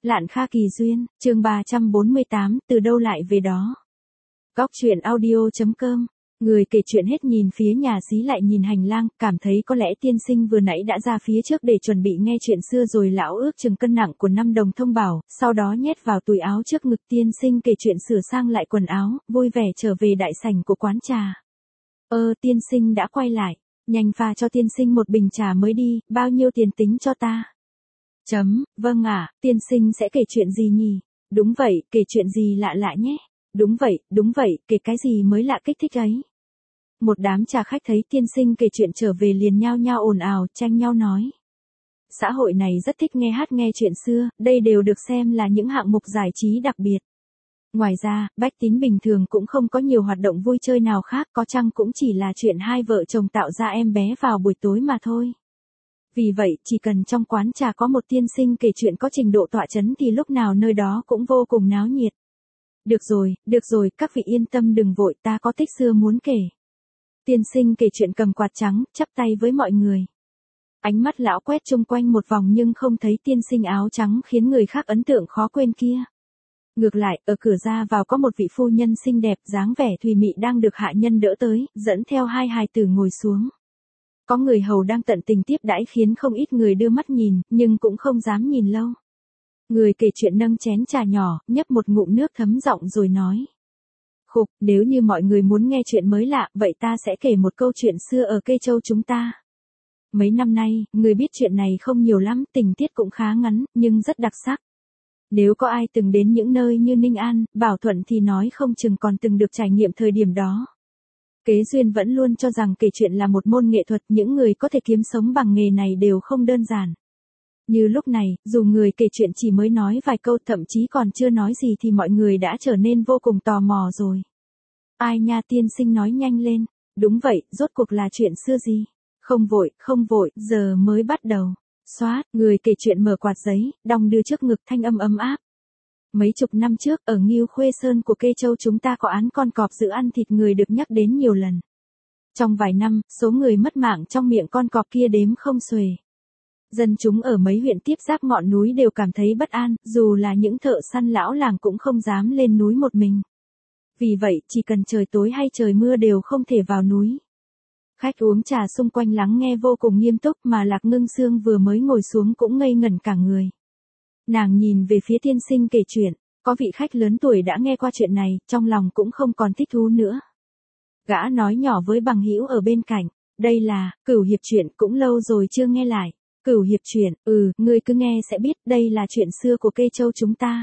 Lạn Kha Kỳ Duyên, chương 348, từ đâu lại về đó. Góc truyện audio.com. Người kể chuyện hết nhìn phía nhà xí lại nhìn hành lang, cảm thấy có lẽ tiên sinh vừa nãy đã ra phía trước để chuẩn bị nghe chuyện xưa rồi. Lão ước chừng cân nặng của 5 đồng thông bảo, sau đó nhét vào túi áo trước ngực. Tiên sinh kể chuyện sửa sang lại quần áo, vui vẻ trở về đại sảnh của quán trà. Tiên sinh đã quay lại, nhanh pha cho tiên sinh một bình trà mới đi, bao nhiêu tiền tính cho ta? Vâng ạ, tiên sinh sẽ kể chuyện gì nhỉ? Đúng vậy, kể chuyện gì lạ lạ nhé. Đúng vậy, kể cái gì mới lạ kích thích ấy. Một đám trà khách thấy tiên sinh kể chuyện trở về liền nhao nhao ồn ào, tranh nhau nói. Xã hội này rất thích nghe hát nghe chuyện xưa, đây đều được xem là những hạng mục giải trí đặc biệt. Ngoài ra, bách tín bình thường cũng không có nhiều hoạt động vui chơi nào khác, có chăng cũng chỉ là chuyện hai vợ chồng tạo ra em bé vào buổi tối mà thôi. Vì vậy, chỉ cần trong quán trà có một tiên sinh kể chuyện có trình độ tọa chấn thì lúc nào nơi đó cũng vô cùng náo nhiệt. Được rồi, các vị yên tâm đừng vội, ta có tích xưa muốn kể. Tiên sinh kể chuyện cầm quạt trắng, chắp tay với mọi người. Ánh mắt lão quét chung quanh một vòng nhưng không thấy tiên sinh áo trắng khiến người khác ấn tượng khó quên kia. Ngược lại, ở cửa ra vào có một vị phu nhân xinh đẹp dáng vẻ thùy mị đang được hạ nhân đỡ tới, dẫn theo hai hài tử ngồi xuống. Có người hầu đang tận tình tiếp đãi khiến không ít người đưa mắt nhìn, nhưng cũng không dám nhìn lâu. Người kể chuyện nâng chén trà nhỏ, nhấp một ngụm nước thấm giọng rồi nói. Khục, nếu như mọi người muốn nghe chuyện mới lạ, vậy ta sẽ kể một câu chuyện xưa ở Kê Châu chúng ta. Mấy năm nay, người biết chuyện này không nhiều lắm, tình tiết cũng khá ngắn, nhưng rất đặc sắc. Nếu có ai từng đến những nơi như Ninh An, Bảo Thuận thì nói không chừng còn từng được trải nghiệm thời điểm đó. Kế Duyên vẫn luôn cho rằng kể chuyện là một môn nghệ thuật, những người có thể kiếm sống bằng nghề này đều không đơn giản. Như lúc này, dù người kể chuyện chỉ mới nói vài câu thậm chí còn chưa nói gì thì mọi người đã trở nên vô cùng tò mò rồi. Ai nha, tiên sinh nói nhanh lên. Đúng vậy, rốt cuộc là chuyện xưa gì? Không vội, giờ mới bắt đầu. Xoát, người kể chuyện mở quạt giấy, đong đưa trước ngực thanh âm ấm áp. Mấy chục năm trước, ở Ngưu Khuê Sơn của Kê Châu chúng ta có án con cọp giữ ăn thịt người được nhắc đến nhiều lần. Trong vài năm, số người mất mạng trong miệng con cọp kia đếm không xuể. Dân chúng ở mấy huyện tiếp giáp ngọn núi đều cảm thấy bất an, dù là những thợ săn lão làng cũng không dám lên núi một mình. Vì vậy, chỉ cần trời tối hay trời mưa đều không thể vào núi. Khách uống trà xung quanh lắng nghe vô cùng nghiêm túc mà Lạc Ngưng Sương vừa mới ngồi xuống cũng ngây ngẩn cả người. Nàng nhìn về phía tiên sinh kể chuyện, có vị khách lớn tuổi đã nghe qua chuyện này, trong lòng cũng không còn thích thú nữa. Gã nói nhỏ với bằng hữu ở bên cạnh, đây là, Cửu Hiệp Truyện, cũng lâu rồi chưa nghe lại. Cửu Hiệp Truyện, ngươi cứ nghe sẽ biết, đây là chuyện xưa của Kê Châu chúng ta.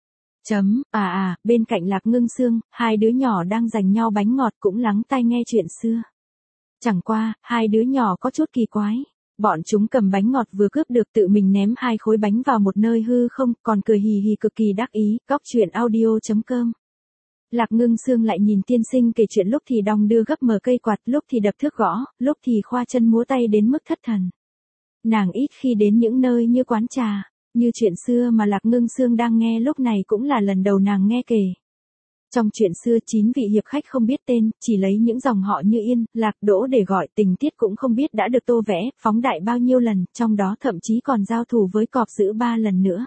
Bên cạnh Lạc Ngưng Sương, hai đứa nhỏ đang giành nhau bánh ngọt cũng lắng tai nghe chuyện xưa. Chẳng qua, hai đứa nhỏ có chút kỳ quái. Bọn chúng cầm bánh ngọt vừa cướp được tự mình ném hai khối bánh vào một nơi hư không, còn cười hì hì cực kỳ đắc ý. Góc truyện audio.com. Lạc Ngưng Sương lại nhìn tiên sinh kể chuyện, lúc thì đong đưa gấp mở cây quạt, lúc thì đập thước gõ, lúc thì khoa chân múa tay đến mức thất thần. Nàng ít khi đến những nơi như quán trà, như chuyện xưa mà Lạc Ngưng Sương đang nghe lúc này cũng là lần đầu nàng nghe kể. Trong chuyện xưa 9 vị hiệp khách không biết tên, chỉ lấy những dòng họ như Yên, Lạc, Đỗ để gọi, tình tiết cũng không biết đã được tô vẽ, phóng đại bao nhiêu lần, trong đó thậm chí còn giao thủ với cọp dữ 3 lần nữa.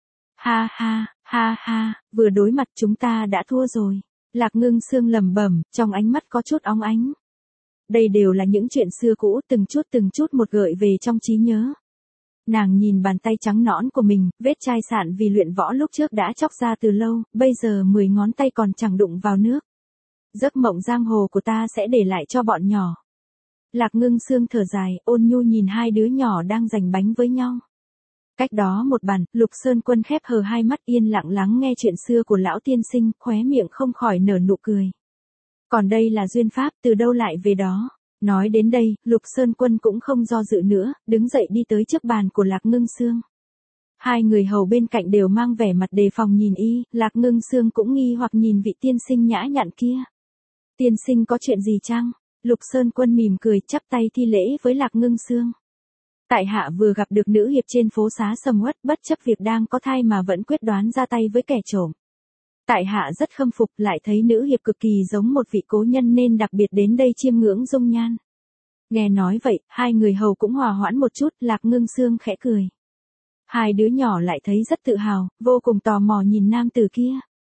Ha, vừa đối mặt chúng ta đã thua rồi. Lạc Ngưng Sương lẩm bẩm, trong ánh mắt có chút óng ánh. Đây đều là những chuyện xưa cũ, từng chút một gợi về trong trí nhớ. Nàng nhìn bàn tay trắng nõn của mình, vết chai sạn vì luyện võ lúc trước đã chóc ra từ lâu, bây giờ 10 ngón tay còn chẳng đụng vào nước. Giấc mộng giang hồ của ta sẽ để lại cho bọn nhỏ. Lạc Ngưng Sương thở dài, ôn nhu nhìn hai đứa nhỏ đang giành bánh với nhau. Cách đó một bàn, Lục Sơn Quân khép hờ hai mắt yên lặng lắng nghe chuyện xưa của lão tiên sinh, khóe miệng không khỏi nở nụ cười. Còn đây là duyên pháp, từ đâu lại về đó. Nói đến đây, Lục Sơn Quân cũng không do dự nữa, đứng dậy đi tới trước bàn của Lạc Ngưng Sương. Hai người hầu bên cạnh đều mang vẻ mặt đề phòng nhìn y, Lạc Ngưng Sương cũng nghi hoặc nhìn vị tiên sinh nhã nhặn kia. Tiên sinh có chuyện gì chăng? Lục Sơn Quân mỉm cười chắp tay thi lễ với Lạc Ngưng Sương. Tại hạ vừa gặp được nữ hiệp trên phố xá sầm uất, bất chấp việc đang có thai mà vẫn quyết đoán ra tay với kẻ trộm. Tại hạ rất khâm phục, lại thấy nữ hiệp cực kỳ giống một vị cố nhân nên đặc biệt đến đây chiêm ngưỡng dung nhan. Nghe nói vậy, hai người hầu cũng hòa hoãn một chút, Lạc Ngưng Sương khẽ cười. Hai đứa nhỏ lại thấy rất tự hào, vô cùng tò mò nhìn nam tử kia.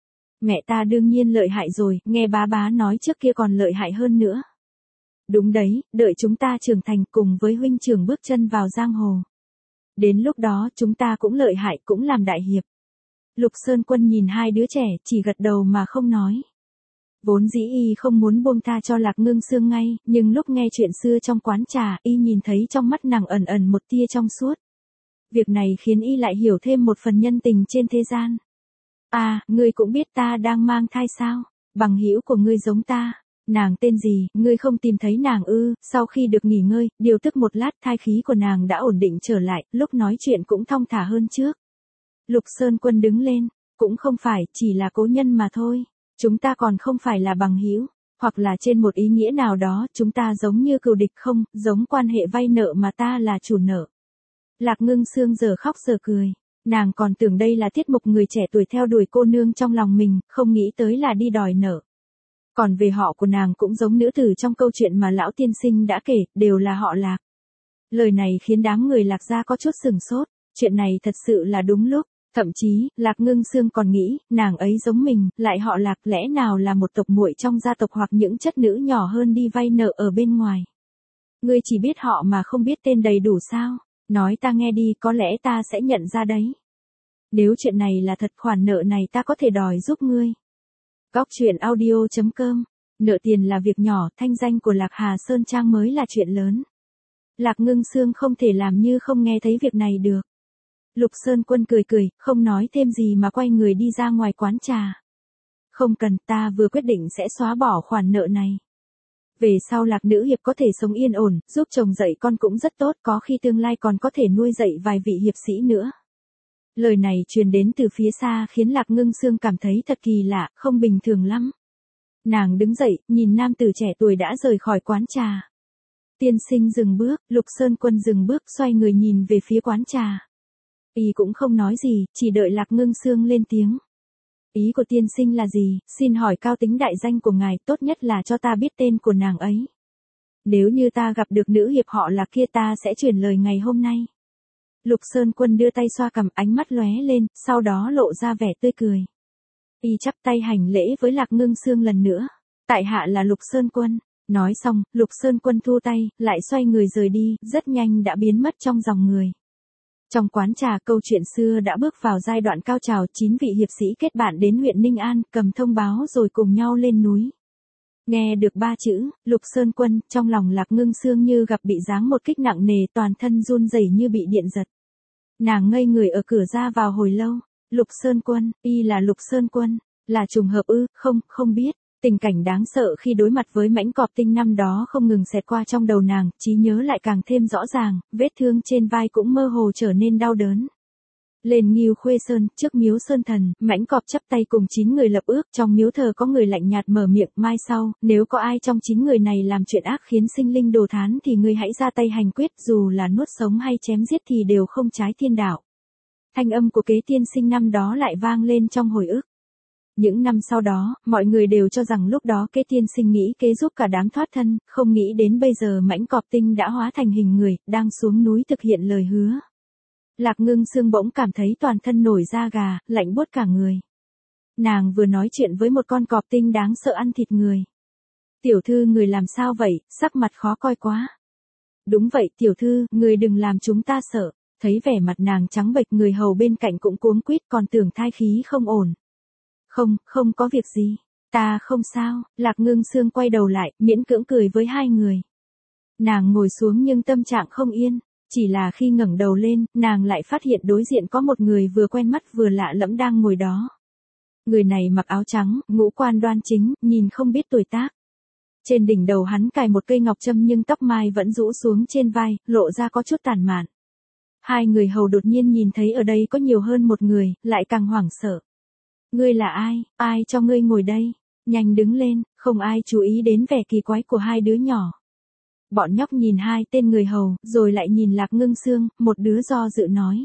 Mẹ ta đương nhiên lợi hại rồi, nghe bá nói trước kia còn lợi hại hơn nữa. Đúng đấy, đợi chúng ta trưởng thành cùng với huynh trưởng bước chân vào giang hồ. Đến lúc đó chúng ta cũng lợi hại cũng làm đại hiệp. Lục Sơn Quân nhìn hai đứa trẻ chỉ gật đầu mà không nói. Vốn dĩ y không muốn buông tha cho Lạc Ngưng Sương ngay, nhưng lúc nghe chuyện xưa trong quán trà, y nhìn thấy trong mắt nàng ẩn ẩn một tia trong suốt. Việc này khiến y lại hiểu thêm một phần nhân tình trên thế gian. À, ngươi cũng biết ta đang mang thai sao? Bằng hữu của ngươi giống ta. Nàng tên gì, ngươi không tìm thấy nàng ư? Sau khi được nghỉ ngơi, điều tức một lát thai khí của nàng đã ổn định trở lại, lúc nói chuyện cũng thong thả hơn trước. Lục Sơn Quân đứng lên, cũng không phải, chỉ là cố nhân mà thôi. Chúng ta còn không phải là bằng hữu, hoặc là trên một ý nghĩa nào đó, chúng ta giống như cừu địch không, giống quan hệ vay nợ mà ta là chủ nợ. Lạc Ngưng Sương giờ khóc giờ cười, nàng còn tưởng đây là tiết mục người trẻ tuổi theo đuổi cô nương trong lòng mình, không nghĩ tới là đi đòi nợ. Còn về họ của nàng cũng giống nữ tử trong câu chuyện mà lão tiên sinh đã kể, đều là họ Lạc. Lời này khiến đám người Lạc gia có chút sừng sốt, chuyện này thật sự là đúng lúc. Thậm chí, Lạc Ngưng Sương còn nghĩ, nàng ấy giống mình, lại họ Lạc lẽ nào là một tộc muội trong gia tộc hoặc những chất nữ nhỏ hơn đi vay nợ ở bên ngoài. Ngươi chỉ biết họ mà không biết tên đầy đủ sao? Nói ta nghe đi, có lẽ ta sẽ nhận ra đấy. Nếu chuyện này là thật, khoản nợ này ta có thể đòi giúp ngươi. Góc truyện audio.com. Nợ tiền là việc nhỏ, thanh danh của Lạc Hà Sơn Trang mới là chuyện lớn. Lạc Ngưng Sương không thể làm như không nghe thấy việc này được. Lục Sơn Quân cười cười, không nói thêm gì mà quay người đi ra ngoài quán trà. Không cần, ta vừa quyết định sẽ xóa bỏ khoản nợ này. Về sau Lạc nữ hiệp có thể sống yên ổn, giúp chồng dạy con cũng rất tốt, có khi tương lai còn có thể nuôi dạy vài vị hiệp sĩ nữa. Lời này truyền đến từ phía xa khiến Lạc Ngưng Sương cảm thấy thật kỳ lạ, không bình thường lắm. Nàng đứng dậy, nhìn nam tử trẻ tuổi đã rời khỏi quán trà. Tiên sinh dừng bước, Lục Sơn Quân dừng bước xoay người nhìn về phía quán trà. Y cũng không nói gì, chỉ đợi Lạc Ngưng Sương lên tiếng. Ý của tiên sinh là gì, xin hỏi cao tính đại danh của ngài, tốt nhất là cho ta biết tên của nàng ấy. Nếu như ta gặp được nữ hiệp họ Lạc kia ta sẽ truyền lời ngày hôm nay. Lục Sơn Quân đưa tay xoa cằm, ánh mắt lóe lên, sau đó lộ ra vẻ tươi cười. Y chắp tay hành lễ với Lạc Ngưng Sương lần nữa. Tại hạ là Lục Sơn Quân. Nói xong, Lục Sơn Quân thu tay, lại xoay người rời đi, rất nhanh đã biến mất trong dòng người. Trong quán trà câu chuyện xưa đã bước vào giai đoạn cao trào, 9 vị hiệp sĩ kết bạn đến huyện Ninh An, cầm thông báo rồi cùng nhau lên núi. Nghe được 3 chữ, Lục Sơn Quân, trong lòng Lạc Ngưng Sương như gặp bị giáng một kích nặng nề, toàn thân run rẩy như bị điện giật. Nàng ngây người ở cửa ra vào hồi lâu. Lục Sơn Quân, y là Lục Sơn Quân, là trùng hợp ư? Không biết. Tình cảnh đáng sợ khi đối mặt với mãnh cọp tinh năm đó không ngừng xẹt qua trong đầu nàng, trí nhớ lại càng thêm rõ ràng, vết thương trên vai cũng mơ hồ trở nên đau đớn. Lên Ngưu Khuê Sơn, trước miếu Sơn Thần, mãnh cọp chắp tay cùng 9 người lập ước, trong miếu thờ có người lạnh nhạt mở miệng, mai sau, nếu có ai trong 9 người này làm chuyện ác khiến sinh linh đồ thán thì ngươi hãy ra tay hành quyết, dù là nuốt sống hay chém giết thì đều không trái thiên đạo. Thanh âm của Kế tiên sinh năm đó lại vang lên trong hồi ức. Những năm sau đó, mọi người đều cho rằng lúc đó Kế tiên sinh nghĩ kế giúp cả đám thoát thân, không nghĩ đến bây giờ mãnh cọp tinh đã hóa thành hình người, đang xuống núi thực hiện lời hứa. Lạc Ngưng Sương bỗng cảm thấy toàn thân nổi da gà, lạnh buốt cả người. Nàng vừa nói chuyện với một con cọp tinh đáng sợ ăn thịt người. Tiểu thư người làm sao vậy, sắc mặt khó coi quá. Đúng vậy tiểu thư, người đừng làm chúng ta sợ. Thấy vẻ mặt nàng trắng bệch, người hầu bên cạnh cũng cuống quýt, còn tưởng thai khí không ổn. Không có việc gì. Ta không sao. Lạc Ngưng Sương quay đầu lại, miễn cưỡng cười với hai người. Nàng ngồi xuống nhưng tâm trạng không yên. Chỉ là khi ngẩng đầu lên, nàng lại phát hiện đối diện có một người vừa quen mắt vừa lạ lẫm đang ngồi đó. Người này mặc áo trắng, ngũ quan đoan chính, nhìn không biết tuổi tác. Trên đỉnh đầu hắn cài một cây ngọc trâm nhưng tóc mai vẫn rũ xuống trên vai, lộ ra có chút tàn mạn. Hai người hầu đột nhiên nhìn thấy ở đây có nhiều hơn một người, lại càng hoảng sợ. Ngươi là ai, ai cho ngươi ngồi đây? Nhanh đứng lên, không ai chú ý đến vẻ kỳ quái của hai đứa nhỏ. Bọn nhóc nhìn hai tên người hầu, rồi lại nhìn Lạc Ngưng Sương, một đứa do dự nói.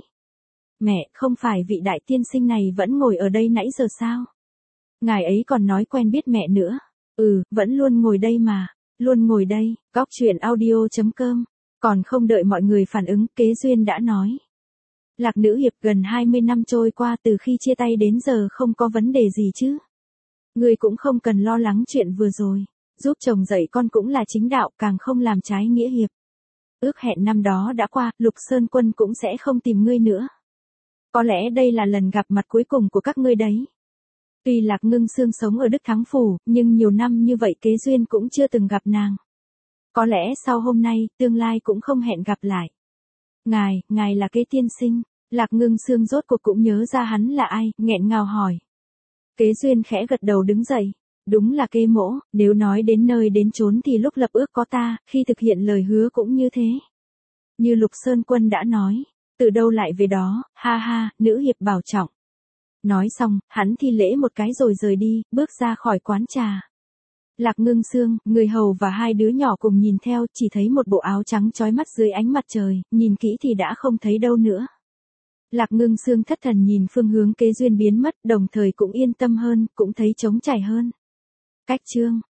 Mẹ, không phải vị đại tiên sinh này vẫn ngồi ở đây nãy giờ sao? Ngài ấy còn nói quen biết mẹ nữa. Vẫn luôn ngồi đây mà. Luôn ngồi đây, góc truyện audio.com. Còn không đợi mọi người phản ứng, Kế Duyên đã nói. Lạc nữ hiệp, gần 20 năm trôi qua từ khi chia tay đến giờ không có vấn đề gì chứ. Ngươi cũng không cần lo lắng chuyện vừa rồi. Giúp chồng dạy con cũng là chính đạo, càng không làm trái nghĩa hiệp. Ước hẹn năm đó đã qua, Lục Sơn Quân cũng sẽ không tìm ngươi nữa. Có lẽ đây là lần gặp mặt cuối cùng của các ngươi đấy. Tuy Lạc Ngưng Sương sống ở Đức Thắng Phủ, nhưng nhiều năm như vậy Kế Duyên cũng chưa từng gặp nàng. Có lẽ sau hôm nay, tương lai cũng không hẹn gặp lại. Ngài là Kế tiên sinh. Lạc Ngưng Sương rốt cuộc cũng nhớ ra hắn là ai, nghẹn ngào hỏi. Kế Duyên khẽ gật đầu đứng dậy. Đúng là Kế mỗ, nếu nói đến nơi đến chốn thì lúc lập ước có ta, khi thực hiện lời hứa cũng như thế. Như Lục Sơn Quân đã nói, từ đâu lại về đó, ha ha, nữ hiệp bảo trọng. Nói xong, hắn thi lễ một cái rồi rời đi, bước ra khỏi quán trà. Lạc Ngưng Sương, người hầu và hai đứa nhỏ cùng nhìn theo, chỉ thấy một bộ áo trắng chói mắt dưới ánh mặt trời, nhìn kỹ thì đã không thấy đâu nữa. Lạc Ngưng Sương thất thần nhìn phương hướng Kế Duyên biến mất, đồng thời cũng yên tâm hơn, cũng thấy trống trải hơn. Cách chương